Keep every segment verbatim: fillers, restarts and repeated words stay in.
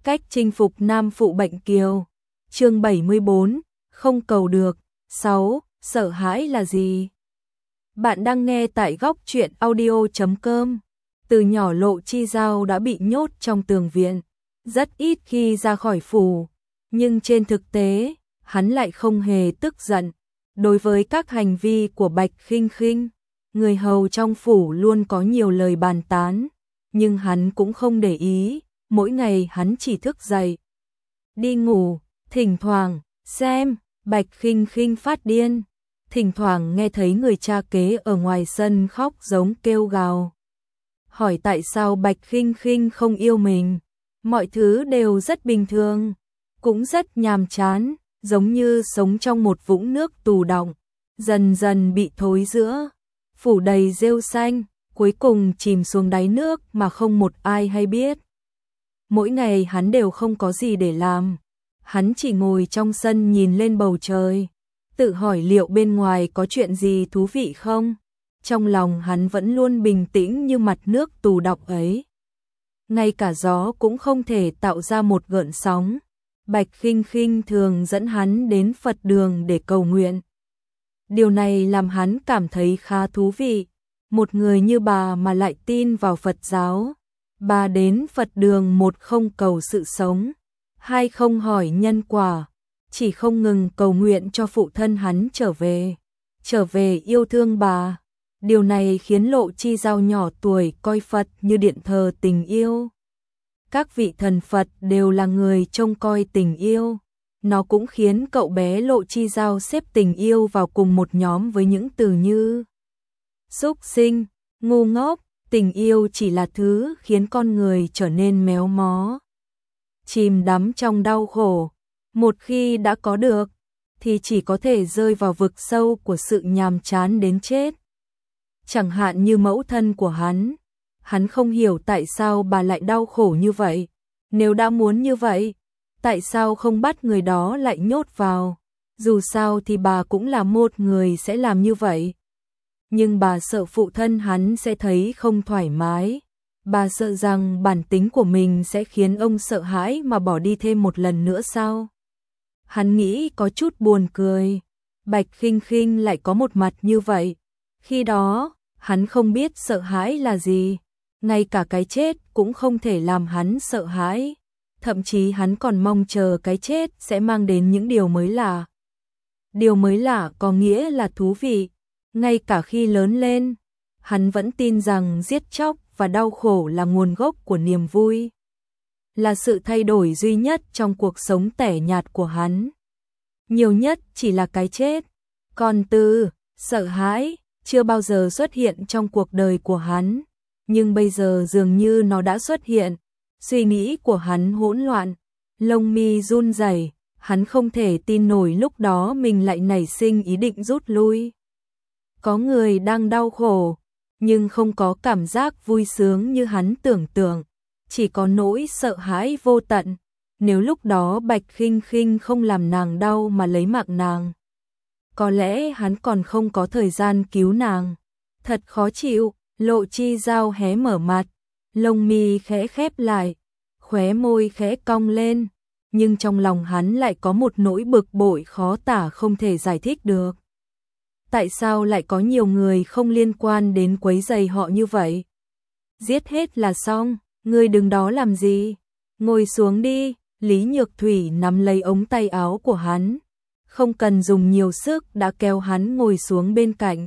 Cách chinh phục nam phụ bệnh kiều. Chương bảy mươi bốn, không cầu được. sáu. Sợ hãi là gì? Bạn đang nghe tại góc truyện audio chấm com. Từ nhỏ Lộ Chi Dao đã bị nhốt trong tường viện, rất ít khi ra khỏi phủ, nhưng trên thực tế, hắn lại không hề tức giận. Đối với các hành vi của Bạch Khinh Khinh, người hầu trong phủ luôn có nhiều lời bàn tán, nhưng hắn cũng không để ý, mỗi ngày hắn chỉ thức dậy, đi ngủ, thỉnh thoảng xem Bạch Khinh Khinh phát điên, thỉnh thoảng nghe thấy người cha kế ở ngoài sân khóc giống kêu gào. Hỏi tại sao Bạch Khinh Khinh không yêu mình, mọi thứ đều rất bình thường, cũng rất nhàm chán, giống như sống trong một vũng nước tù đọng, dần dần bị thối rữa, phủ đầy rêu xanh, cuối cùng chìm xuống đáy nước mà không một ai hay biết. Mỗi ngày hắn đều không có gì để làm, hắn chỉ ngồi trong sân nhìn lên bầu trời, tự hỏi liệu bên ngoài có chuyện gì thú vị không. Trong lòng hắn vẫn luôn bình tĩnh như mặt nước tù đọng ấy. Ngay cả gió cũng không thể tạo ra một gợn sóng. Bạch Khinh Khinh thường dẫn hắn đến Phật đường để cầu nguyện. Điều này làm hắn cảm thấy khá thú vị. Một người như bà mà lại tin vào Phật giáo. Bà đến Phật đường, một không cầu sự sống, hai không hỏi nhân quả, chỉ không ngừng cầu nguyện cho phụ thân hắn trở về, trở về yêu thương bà. Điều này khiến Lộ Chi Dao nhỏ tuổi coi Phật như điện thờ tình yêu. Các vị thần Phật đều là người trông coi tình yêu. Nó cũng khiến cậu bé Lộ Chi Dao xếp tình yêu vào cùng một nhóm với những từ như súc sinh, ngu ngốc. Tình yêu chỉ là thứ khiến con người trở nên méo mó, chìm đắm trong đau khổ. Một khi đã có được, thì chỉ có thể rơi vào vực sâu của sự nhàm chán đến chết. Chẳng hạn như mẫu thân của hắn, hắn không hiểu tại sao bà lại đau khổ như vậy. Nếu đã muốn như vậy, tại sao không bắt người đó lại nhốt vào? Dù sao thì bà cũng là một người sẽ làm như vậy. Nhưng bà sợ phụ thân hắn sẽ thấy không thoải mái. Bà sợ rằng bản tính của mình sẽ khiến ông sợ hãi mà bỏ đi thêm một lần nữa sao? Hắn nghĩ có chút buồn cười. Bạch Khinh Khinh lại có một mặt như vậy. Khi đó, hắn không biết sợ hãi là gì. Ngay cả cái chết cũng không thể làm hắn sợ hãi. Thậm chí hắn còn mong chờ cái chết sẽ mang đến những điều mới lạ. Điều mới lạ có nghĩa là thú vị. Ngay cả khi lớn lên, hắn vẫn tin rằng giết chóc và đau khổ là nguồn gốc của niềm vui, là sự thay đổi duy nhất trong cuộc sống tẻ nhạt của hắn. Nhiều nhất chỉ là cái chết. Còn từ sợ hãi chưa bao giờ xuất hiện trong cuộc đời của hắn, nhưng bây giờ dường như nó đã xuất hiện. Suy nghĩ của hắn hỗn loạn, lông mi run rẩy, hắn không thể tin nổi lúc đó mình lại nảy sinh ý định rút lui. Có người đang đau khổ, nhưng không có cảm giác vui sướng như hắn tưởng tượng, chỉ có nỗi sợ hãi vô tận. Nếu lúc đó Bạch Khinh Khinh không làm nàng đau mà lấy mạng nàng, có lẽ hắn còn không có thời gian cứu nàng. Thật khó chịu. Lộ Chi Dao hé mở mặt, lông mi khẽ khép lại, khóe môi khẽ cong lên, nhưng trong lòng hắn lại có một nỗi bực bội khó tả không thể giải thích được. Tại sao lại có nhiều người không liên quan đến quấy rầy họ như vậy? Giết hết là xong, ngươi đừng đó làm gì? Ngồi xuống đi. Lý Nhược Thủy nắm lấy ống tay áo của hắn, không cần dùng nhiều sức đã kéo hắn ngồi xuống bên cạnh.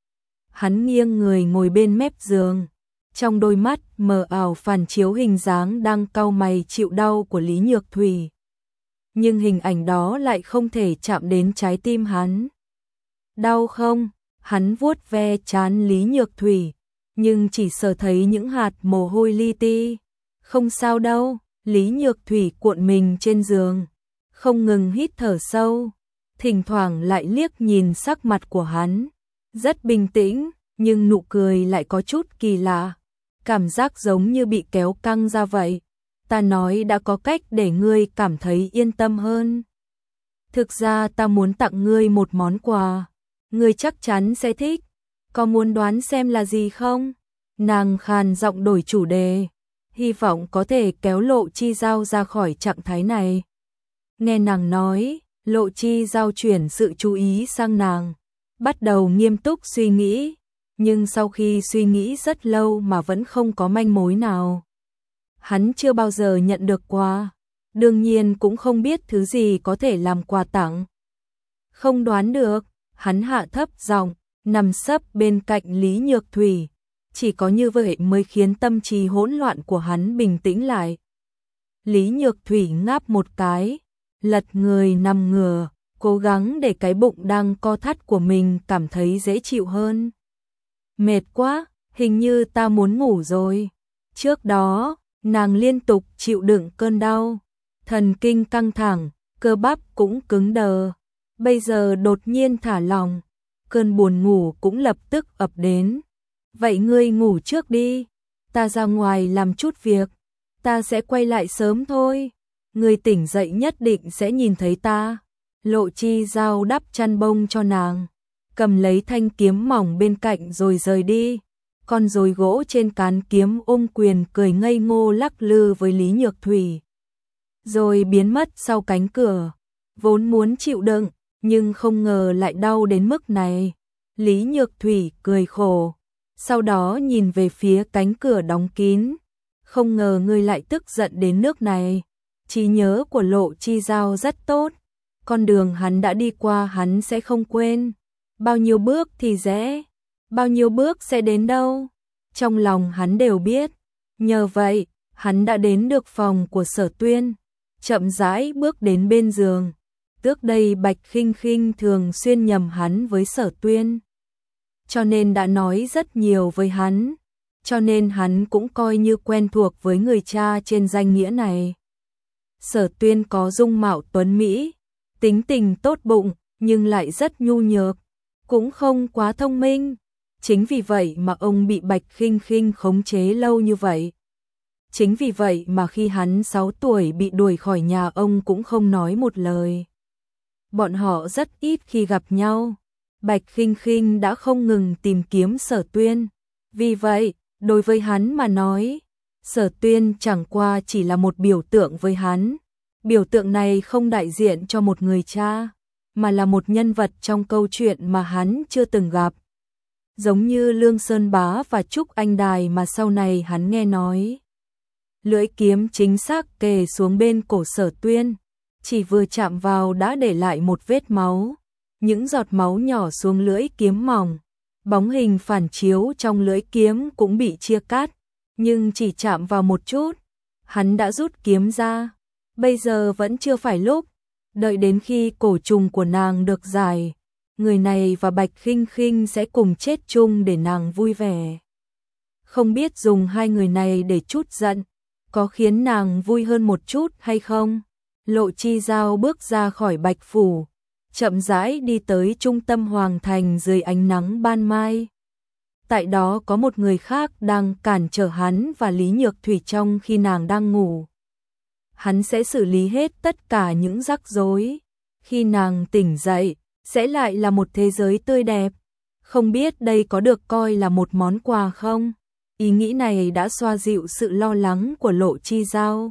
Hắn nghiêng người ngồi bên mép giường, trong đôi mắt mờ ảo phản chiếu hình dáng đang cau mày chịu đau của Lý Nhược Thủy. Nhưng hình ảnh đó lại không thể chạm đến trái tim hắn. Đau không? Hắn vuốt ve trán Lý Nhược Thủy, nhưng chỉ sờ thấy những hạt mồ hôi li ti. Không sao đâu. Lý Nhược Thủy cuộn mình trên giường, không ngừng hít thở sâu, thỉnh thoảng lại liếc nhìn sắc mặt của hắn. Rất bình tĩnh, nhưng nụ cười lại có chút kỳ lạ. Cảm giác giống như bị kéo căng ra vậy. Ta nói đã có cách để ngươi cảm thấy yên tâm hơn. Thực ra ta muốn tặng ngươi một món quà. Ngươi chắc chắn sẽ thích. Có muốn đoán xem là gì không? Nàng khàn giọng đổi chủ đề. hy vọng có thể kéo Lộ Chi Giao ra khỏi trạng thái này. Nghe nàng nói, Lộ Chi Giao chuyển sự chú ý sang nàng, bắt đầu nghiêm túc suy nghĩ, nhưng sau khi suy nghĩ rất lâu mà vẫn không có manh mối nào. Hắn chưa bao giờ nhận được quà, đương nhiên cũng không biết thứ gì có thể làm quà tặng. Không đoán được, hắn hạ thấp giọng, nằm sấp bên cạnh Lý Nhược Thủy, chỉ có như vậy mới khiến tâm trí hỗn loạn của hắn bình tĩnh lại. Lý Nhược Thủy ngáp một cái, lật người nằm ngửa, cố gắng để cái bụng đang co thắt của mình cảm thấy dễ chịu hơn. Mệt quá, hình như ta muốn ngủ rồi. Trước đó, nàng liên tục chịu đựng cơn đau, thần kinh căng thẳng, cơ bắp cũng cứng đờ. Bây giờ đột nhiên thả lỏng, cơn buồn ngủ cũng lập tức ập đến. Vậy ngươi ngủ trước đi, ta ra ngoài làm chút việc, ta sẽ quay lại sớm thôi. Ngươi tỉnh dậy nhất định sẽ nhìn thấy ta. Lộ Chi Giao đắp chăn bông cho nàng, cầm lấy thanh kiếm mỏng bên cạnh rồi rời đi. Con rối gỗ trên cán kiếm ôm quyền cười ngây ngô lắc lư với Lý Nhược Thủy, rồi biến mất sau cánh cửa. Vốn muốn chịu đựng, nhưng không ngờ lại đau đến mức này. Lý Nhược Thủy cười khổ, sau đó nhìn về phía cánh cửa đóng kín. Không ngờ ngươi lại tức giận đến nước này. Trí nhớ của Lộ Chi Giao rất tốt, con đường hắn đã đi qua hắn sẽ không quên. Bao nhiêu bước thì rẽ, bao nhiêu bước sẽ đến đâu, trong lòng hắn đều biết. Nhờ vậy, hắn đã đến được phòng của Sở Tuyên, chậm rãi bước đến bên giường. Trước đây Bạch Khinh Khinh thường xuyên nhầm hắn với Sở Tuyên, cho nên đã nói rất nhiều với hắn, cho nên hắn cũng coi như quen thuộc với người cha trên danh nghĩa này. Sở Tuyên có dung mạo tuấn mỹ, tính tình tốt bụng, nhưng lại rất nhu nhược, cũng không quá thông minh. Chính vì vậy mà ông bị Bạch Khinh Khinh khống chế lâu như vậy. Chính vì vậy mà khi hắn sáu tuổi bị đuổi khỏi nhà ông cũng không nói một lời. Bọn họ rất ít khi gặp nhau. Bạch Khinh Khinh đã không ngừng tìm kiếm Sở Tuyên. Vì vậy, đối với hắn mà nói, Sở Tuyên chẳng qua chỉ là một biểu tượng với hắn. Biểu tượng này không đại diện cho một người cha, mà là một nhân vật trong câu chuyện mà hắn chưa từng gặp. Giống như Lương Sơn Bá và Trúc Anh Đài mà sau này hắn nghe nói. Lưỡi kiếm chính xác kề xuống bên cổ Sở Tuyên, chỉ vừa chạm vào đã để lại một vết máu. Những giọt máu nhỏ xuống lưỡi kiếm mỏng, bóng hình phản chiếu trong lưỡi kiếm cũng bị chia cắt, nhưng chỉ chạm vào một chút, hắn đã rút kiếm ra. Bây giờ vẫn chưa phải lúc, đợi đến khi cổ trùng của nàng được giải, người này và Bạch Khinh Khinh sẽ cùng chết chung để nàng vui vẻ. Không biết dùng hai người này để trút giận, có khiến nàng vui hơn một chút hay không? Lộ Chi Giao bước ra khỏi Bạch Phủ, chậm rãi đi tới trung tâm Hoàng Thành dưới ánh nắng ban mai. Tại đó có một người khác đang cản trở hắn và Lý Nhược Thủy trong khi nàng đang ngủ. Hắn sẽ xử lý hết tất cả những rắc rối. Khi nàng tỉnh dậy, sẽ lại là một thế giới tươi đẹp. Không biết đây có được coi là một món quà không? Ý nghĩ này đã xoa dịu sự lo lắng của Lộ Chi Giao.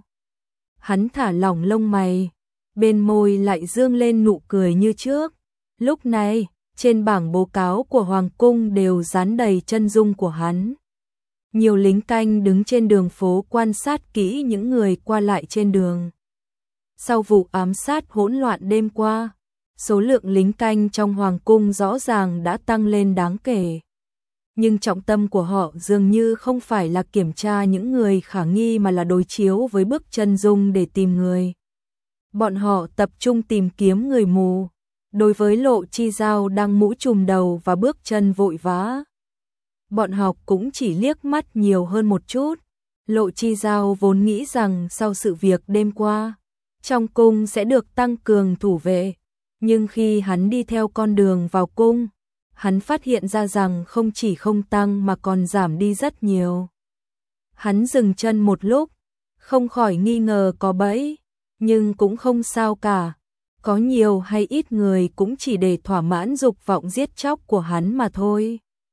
Hắn thả lỏng lông mày, bên môi lại dương lên nụ cười như trước. Lúc này, trên bảng báo cáo của Hoàng cung đều dán đầy chân dung của hắn. Nhiều lính canh đứng trên đường phố quan sát kỹ những người qua lại trên đường. Sau vụ ám sát hỗn loạn đêm qua, số lượng lính canh trong Hoàng cung rõ ràng đã tăng lên đáng kể. Nhưng trọng tâm của họ dường như không phải là kiểm tra những người khả nghi mà là đối chiếu với bức chân dung để tìm người. Bọn họ tập trung tìm kiếm người mù. Đối với Lộ Chi Giao đang mũ trùm đầu và bước chân vội vã, bọn họ cũng chỉ liếc mắt nhiều hơn một chút. Lộ Chi Giao vốn nghĩ rằng sau sự việc đêm qua, trong cung sẽ được tăng cường thủ vệ. Nhưng khi hắn đi theo con đường vào cung, hắn phát hiện ra rằng không chỉ không tăng mà còn giảm đi rất nhiều. Hắn dừng chân một lúc, không khỏi nghi ngờ có bẫy, nhưng cũng không sao cả. Có nhiều hay ít người cũng chỉ để thỏa mãn dục vọng giết chóc của hắn mà thôi.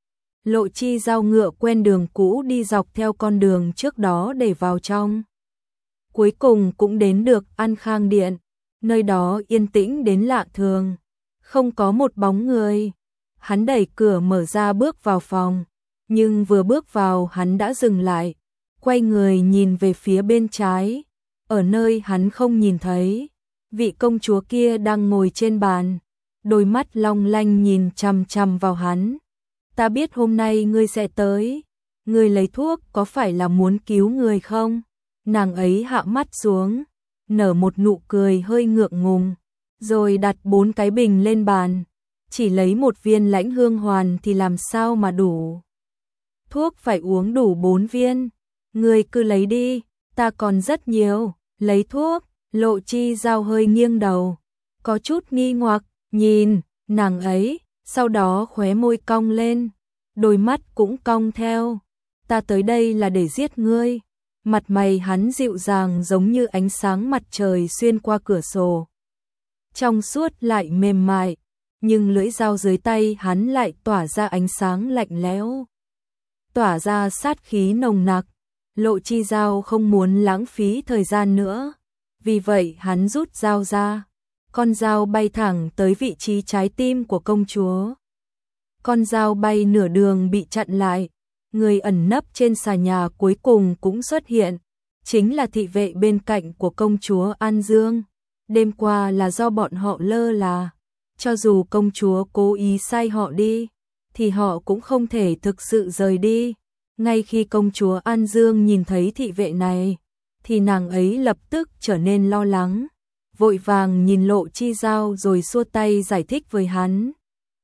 Lộ Chi Giao ngựa quen đường cũ đi dọc theo con đường trước đó để vào trong. Cuối cùng cũng đến được An Khang Điện, nơi đó yên tĩnh đến lạ thường, không có một bóng người. Hắn đẩy cửa mở ra bước vào phòng, nhưng vừa bước vào hắn đã dừng lại, quay người nhìn về phía bên trái, ở nơi hắn không nhìn thấy, vị công chúa kia đang ngồi trên bàn, đôi mắt long lanh nhìn chằm chằm vào hắn. Ta biết hôm nay ngươi sẽ tới, ngươi lấy thuốc có phải là muốn cứu người không? Nàng ấy hạ mắt xuống, nở một nụ cười hơi ngượng ngùng, rồi đặt bốn cái bình lên bàn, chỉ lấy một viên Lãnh Hương Hoàn thì làm sao mà đủ. Thuốc phải uống đủ bốn viên, ngươi cứ lấy đi, ta còn rất nhiều. Lấy thuốc, Lộ Chi Giao hơi nghiêng đầu, có chút nghi hoặc, nhìn nàng ấy, sau đó khóe môi cong lên, đôi mắt cũng cong theo. Ta tới đây là để giết ngươi. Mặt mày hắn dịu dàng giống như ánh sáng mặt trời xuyên qua cửa sổ, trong suốt lại mềm mại, nhưng lưỡi dao dưới tay hắn lại tỏa ra ánh sáng lạnh lẽo, tỏa ra sát khí nồng nặc. Lộ Chi Giao không muốn lãng phí thời gian nữa, vì vậy hắn rút dao ra, con dao bay thẳng tới vị trí trái tim của công chúa. Con dao bay nửa đường bị chặn lại, người ẩn nấp trên xà nhà cuối cùng cũng xuất hiện, chính là thị vệ bên cạnh của công chúa An Dương. Đêm qua là do bọn họ lơ là, cho dù công chúa cố ý sai họ đi, thì họ cũng không thể thực sự rời đi. Ngay khi công chúa An Dương nhìn thấy thị vệ này, thì nàng ấy lập tức trở nên lo lắng, vội vàng nhìn Lộ Chi Giao rồi xua tay giải thích với hắn.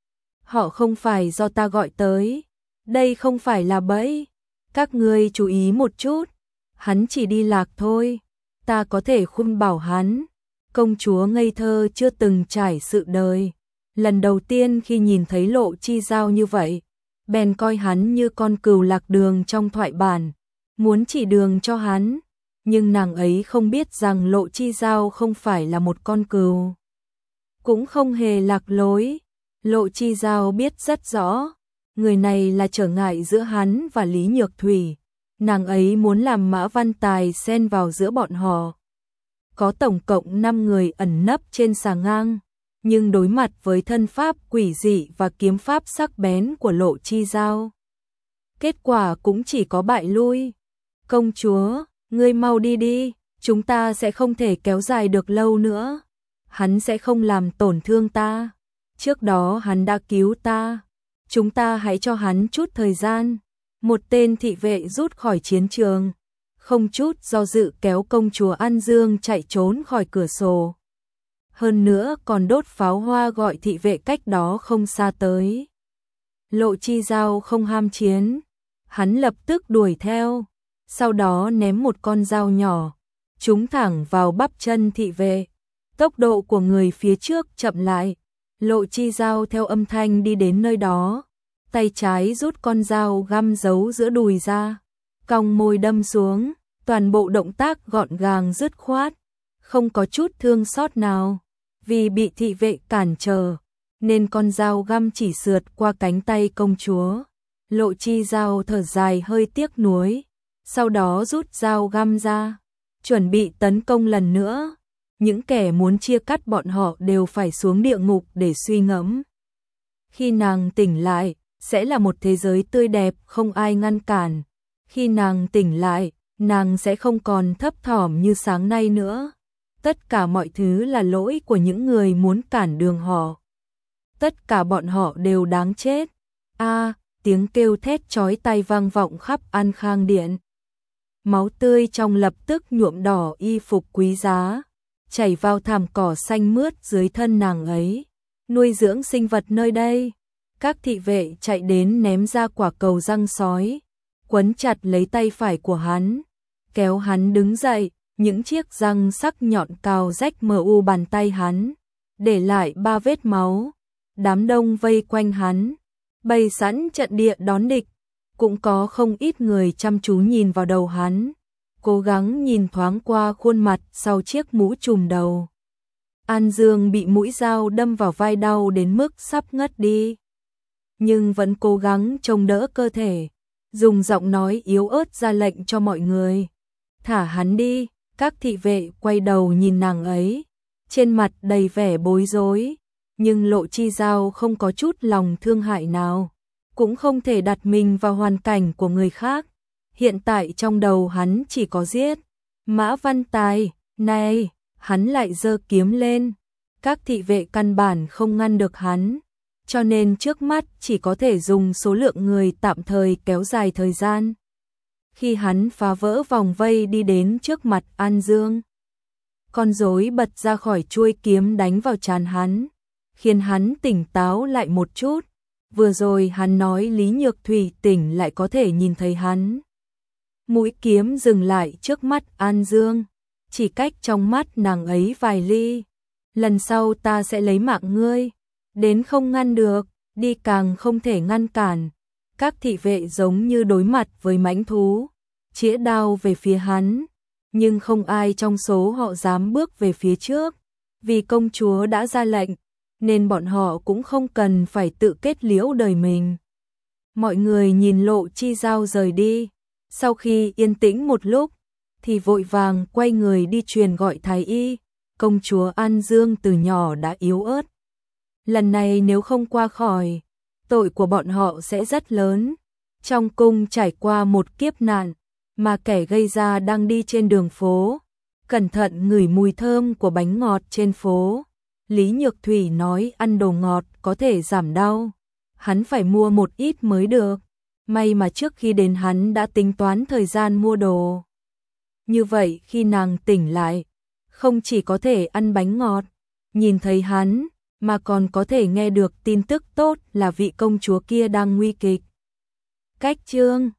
Họ không phải do ta gọi tới, đây không phải là bẫy, các ngươi chú ý một chút, hắn chỉ đi lạc thôi, ta có thể khuyên bảo hắn. Công chúa ngây thơ chưa từng trải sự đời, lần đầu tiên khi nhìn thấy Lộ Chi Giao như vậy, bèn coi hắn như con cừu lạc đường trong thoại bản, muốn chỉ đường cho hắn, nhưng nàng ấy không biết rằng Lộ Chi Giao không phải là một con cừu, cũng không hề lạc lối. Lộ Chi Giao biết rất rõ, người này là trở ngại giữa hắn và Lý Nhược Thủy, nàng ấy muốn làm Mã Văn Tài xen vào giữa bọn họ. Có tổng cộng năm người ẩn nấp trên xà ngang, nhưng đối mặt với thân pháp quỷ dị và kiếm pháp sắc bén của Lộ Chi Giao, kết quả cũng chỉ có bại lui. Công chúa, ngươi mau đi đi, chúng ta sẽ không thể kéo dài được lâu nữa. Hắn sẽ không làm tổn thương ta. Trước đó hắn đã cứu ta. Chúng ta hãy cho hắn chút thời gian. Một tên thị vệ rút khỏi chiến trường, không chút do dự kéo công chúa An Dương chạy trốn khỏi cửa sổ. Hơn nữa còn đốt pháo hoa gọi thị vệ cách đó không xa tới. Lộ Chi Giao không ham chiến, hắn lập tức đuổi theo, sau đó ném một con dao nhỏ, trúng thẳng vào bắp chân thị vệ. Tốc độ của người phía trước chậm lại, Lộ Chi Giao theo âm thanh đi đến nơi đó, tay trái rút con dao găm giấu giữa đùi ra, cong môi đâm xuống, toàn bộ động tác gọn gàng dứt khoát, không có chút thương xót nào. Vì bị thị vệ cản trở, nên con dao găm chỉ sượt qua cánh tay công chúa. Lộ Chi Giao thở dài hơi tiếc nuối, sau đó rút dao găm ra, chuẩn bị tấn công lần nữa. Những kẻ muốn chia cắt bọn họ đều phải xuống địa ngục để suy ngẫm. Khi nàng tỉnh lại, sẽ là một thế giới tươi đẹp không ai ngăn cản. Khi nàng tỉnh lại, nàng sẽ không còn thấp thỏm như sáng nay nữa. Tất cả mọi thứ là lỗi của những người muốn cản đường họ. Tất cả bọn họ đều đáng chết. A, tiếng kêu thét chói tai vang vọng khắp An Khang Điện. Máu tươi trong lập tức nhuộm đỏ y phục quý giá, chảy vào thảm cỏ xanh mướt dưới thân nàng ấy. Nuôi dưỡng sinh vật nơi đây. Các thị vệ chạy đến ném ra quả cầu răng sói, quấn chặt lấy tay phải của hắn, kéo hắn đứng dậy. Những chiếc răng sắc nhọn cào rách mờ u bàn tay hắn, để lại ba vết máu. Đám đông vây quanh hắn, bày sẵn trận địa đón địch. Cũng có không ít người chăm chú nhìn vào đầu hắn, cố gắng nhìn thoáng qua khuôn mặt sau chiếc mũ trùm đầu. An Dương bị mũi dao đâm vào vai đau đến mức sắp ngất đi. nhưng vẫn cố gắng chống đỡ cơ thể, dùng giọng nói yếu ớt ra lệnh cho mọi người. Thả hắn đi, các thị vệ quay đầu nhìn nàng ấy, trên mặt đầy vẻ bối rối, nhưng Lộ Chi Giao không có chút lòng thương hại nào, cũng không thể đặt mình vào hoàn cảnh của người khác. Hiện tại trong đầu hắn chỉ có giết Mã Văn Tài, này, hắn lại giơ kiếm lên. Các thị vệ căn bản không ngăn được hắn, cho nên trước mắt chỉ có thể dùng số lượng người tạm thời kéo dài thời gian. Khi hắn phá vỡ vòng vây đi đến trước mặt An Dương, con rối bật ra khỏi chuôi kiếm đánh vào trán hắn, khiến hắn tỉnh táo lại một chút. Vừa rồi hắn nói Lý Nhược Thủy tỉnh lại có thể nhìn thấy hắn. Mũi kiếm dừng lại trước mắt An Dương, chỉ cách trong mắt nàng ấy vài ly. Lần sau ta sẽ lấy mạng ngươi, đến không ngăn được, đi càng không thể ngăn cản. Các thị vệ giống như đối mặt với mãnh thú, chĩa đao về phía hắn, nhưng không ai trong số họ dám bước về phía trước, vì công chúa đã ra lệnh, nên bọn họ cũng không cần phải tự kết liễu đời mình. Mọi người nhìn Lộ Chi Giao rời đi, sau khi yên tĩnh một lúc, thì vội vàng quay người đi truyền gọi thái y. Công chúa An Dương từ nhỏ đã yếu ớt, lần này nếu không qua khỏi, tội của bọn họ sẽ rất lớn. Trong cung trải qua một kiếp nạn, mà kẻ gây ra đang đi trên đường phố, cẩn thận ngửi mùi thơm của bánh ngọt trên phố. Lý Nhược Thủy nói ăn đồ ngọt có thể giảm đau, hắn phải mua một ít mới được. May mà trước khi đến hắn đã tính toán thời gian mua đồ. Như vậy khi nàng tỉnh lại, không chỉ có thể ăn bánh ngọt, nhìn thấy hắn, mà còn có thể nghe được tin tức tốt là vị công chúa kia đang nguy kịch. Cách chương